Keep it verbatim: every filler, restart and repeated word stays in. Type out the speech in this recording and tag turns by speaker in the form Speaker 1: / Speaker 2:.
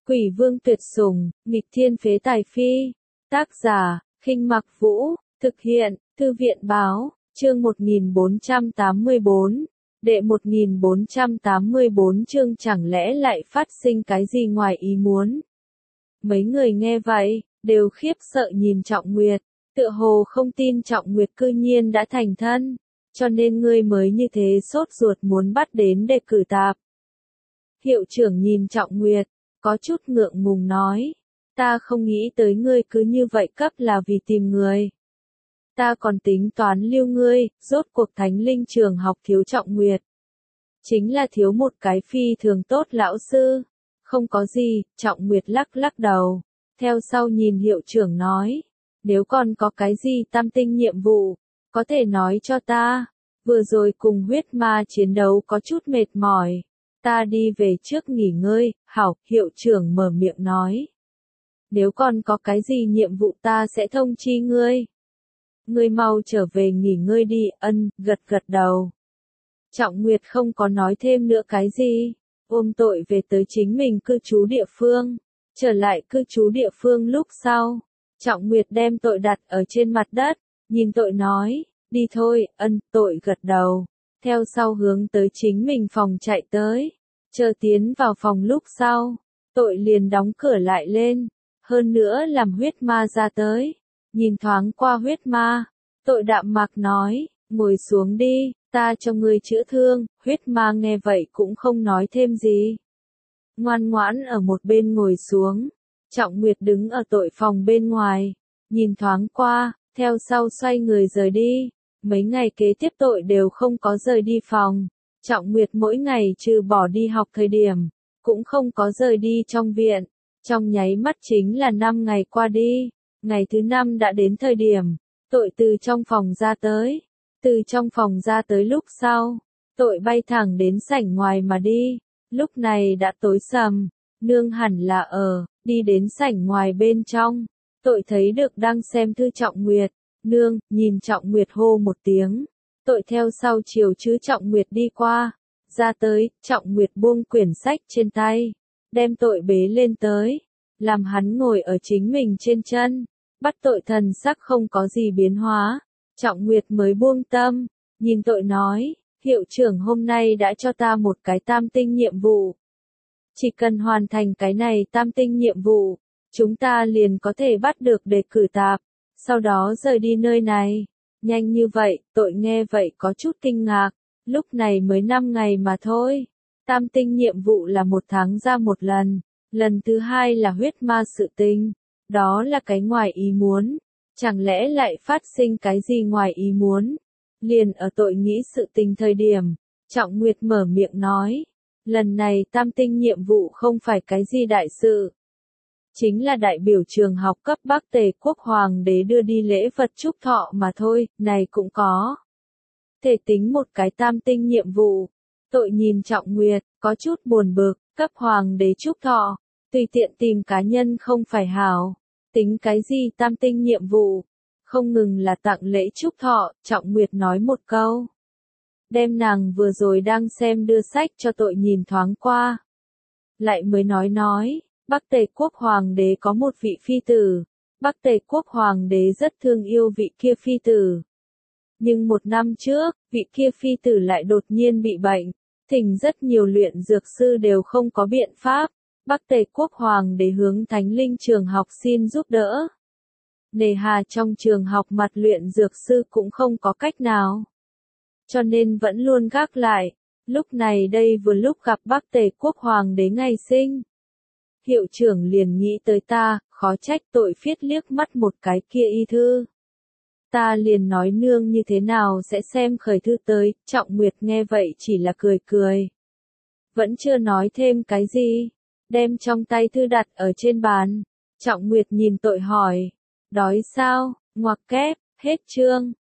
Speaker 1: Quỷ vương tuyệt sủng, nghịch thiên phế tài phi. Tác giả, Khinh Mặc Vũ, thực hiện, Thư viện báo, chương một nghìn bốn trăm tám mươi bốn. Đệ một nghìn bốn trăm tám mươi bốn chương chẳng lẽ lại phát sinh cái gì ngoài ý muốn. Mấy người nghe vậy, đều khiếp sợ nhìn Trọng Nguyệt, tựa hồ không tin Trọng Nguyệt cư nhiên đã thành thân, cho nên ngươi mới như thế sốt ruột muốn bắt đến để cử tạp. Hiệu trưởng nhìn Trọng Nguyệt, có chút ngượng ngùng nói, ta không nghĩ tới ngươi cứ như vậy cấp là vì tìm người. Ta còn tính toán lưu ngươi, rốt cuộc Thánh Linh trường học thiếu Trọng Nguyệt. Chính là thiếu một cái phi thường tốt lão sư. Không có gì, Trọng Nguyệt lắc lắc đầu. Theo sau nhìn hiệu trưởng nói, nếu còn có cái gì tam tinh nhiệm vụ, có thể nói cho ta. Vừa rồi cùng huyết ma chiến đấu có chút mệt mỏi. Ta đi về trước nghỉ ngơi, hảo, hiệu trưởng mở miệng nói. Nếu còn có cái gì nhiệm vụ ta sẽ thông chi ngươi. Ngươi mau trở về nghỉ ngơi đi, ân, gật gật đầu. Trọng Nguyệt không có nói thêm nữa cái gì, ôm tội về tới chính mình cư trú địa phương. Trở lại cư trú địa phương lúc sau, Trọng Nguyệt đem tội đặt ở trên mặt đất, nhìn tội nói, đi thôi, ân, tội gật đầu. Theo sau hướng tới chính mình phòng chạy tới, chờ tiến vào phòng lúc sau, tội liền đóng cửa lại lên, hơn nữa làm huyết ma ra tới, nhìn thoáng qua huyết ma, tội đạm mạc nói, ngồi xuống đi, ta cho ngươi chữa thương, huyết ma nghe vậy cũng không nói thêm gì. Ngoan ngoãn ở một bên ngồi xuống, Trọng Nguyệt đứng ở tội phòng bên ngoài, nhìn thoáng qua, theo sau xoay người rời đi. Mấy ngày kế tiếp tội đều không có rời đi phòng. Trọng Nguyệt mỗi ngày trừ bỏ đi học thời điểm, cũng không có rời đi trong viện. Trong nháy mắt chính là năm ngày qua đi. Ngày thứ năm đã đến thời điểm, tội từ trong phòng ra tới. Từ trong phòng ra tới lúc sau, tội bay thẳng đến sảnh ngoài mà đi. Lúc này đã tối sầm, nương hẳn là ở, đi đến sảnh ngoài bên trong. Tội thấy được đang xem thư Trọng Nguyệt. Nương, nhìn Trọng Nguyệt hô một tiếng. Tội theo sau chiều chứ Trọng Nguyệt đi qua. Ra tới, Trọng Nguyệt buông quyển sách trên tay. Đem tội bế lên tới. Làm hắn ngồi ở chính mình trên chân. Bắt tội thần sắc không có gì biến hóa. Trọng Nguyệt mới buông tâm. Nhìn tội nói, hiệu trưởng hôm nay đã cho ta một cái tam tinh nhiệm vụ. Chỉ cần hoàn thành cái này tam tinh nhiệm vụ, chúng ta liền có thể bắt được đề cử tạp. Sau đó rời đi nơi này. Nhanh như vậy, tội nghe vậy có chút kinh ngạc. Lúc này mới năm ngày mà thôi. Tam tinh nhiệm vụ là một tháng ra một lần. Lần thứ hai là huyết ma sự tình. Đó là cái ngoài ý muốn. Chẳng lẽ lại phát sinh cái gì ngoài ý muốn? Liền ở tội nghĩ sự tình thời điểm. Trọng Nguyệt mở miệng nói. Lần này tam tinh nhiệm vụ không phải cái gì đại sự. Chính là đại biểu trường học cấp Bắc Tề quốc hoàng đế đưa đi lễ vật chúc thọ mà thôi, này cũng có. Thể tính một cái tam tinh nhiệm vụ. Tội nhìn Trọng Nguyệt, có chút buồn bực, cấp hoàng đế chúc thọ, tùy tiện tìm cá nhân không phải hảo. Tính cái gì tam tinh nhiệm vụ? Không ngừng là tặng lễ chúc thọ, Trọng Nguyệt nói một câu. Đem nàng vừa rồi đang xem đưa sách cho tội nhìn thoáng qua. Lại mới nói nói. Bắc Tề quốc hoàng đế có một vị phi tử. Bắc Tề quốc hoàng đế rất thương yêu vị kia phi tử. Nhưng một năm trước, vị kia phi tử lại đột nhiên bị bệnh. Thỉnh rất nhiều luyện dược sư đều không có biện pháp. Bắc Tề quốc hoàng đế hướng Thánh Linh trường học xin giúp đỡ. Nề hà trong trường học mặt luyện dược sư cũng không có cách nào. Cho nên vẫn luôn gác lại. Lúc này đây vừa lúc gặp Bắc Tề quốc hoàng đế ngày sinh. Hiệu trưởng liền nghĩ tới ta, khó trách tội phiết liếc mắt một cái kia y thư. Ta liền nói nương như thế nào sẽ xem khởi thư tới, Trọng Nguyệt nghe vậy chỉ là cười cười. Vẫn chưa nói thêm cái gì, đem trong tay thư đặt ở trên bàn. Trọng Nguyệt nhìn tội hỏi, đói sao, ngoặc kép, hết chương.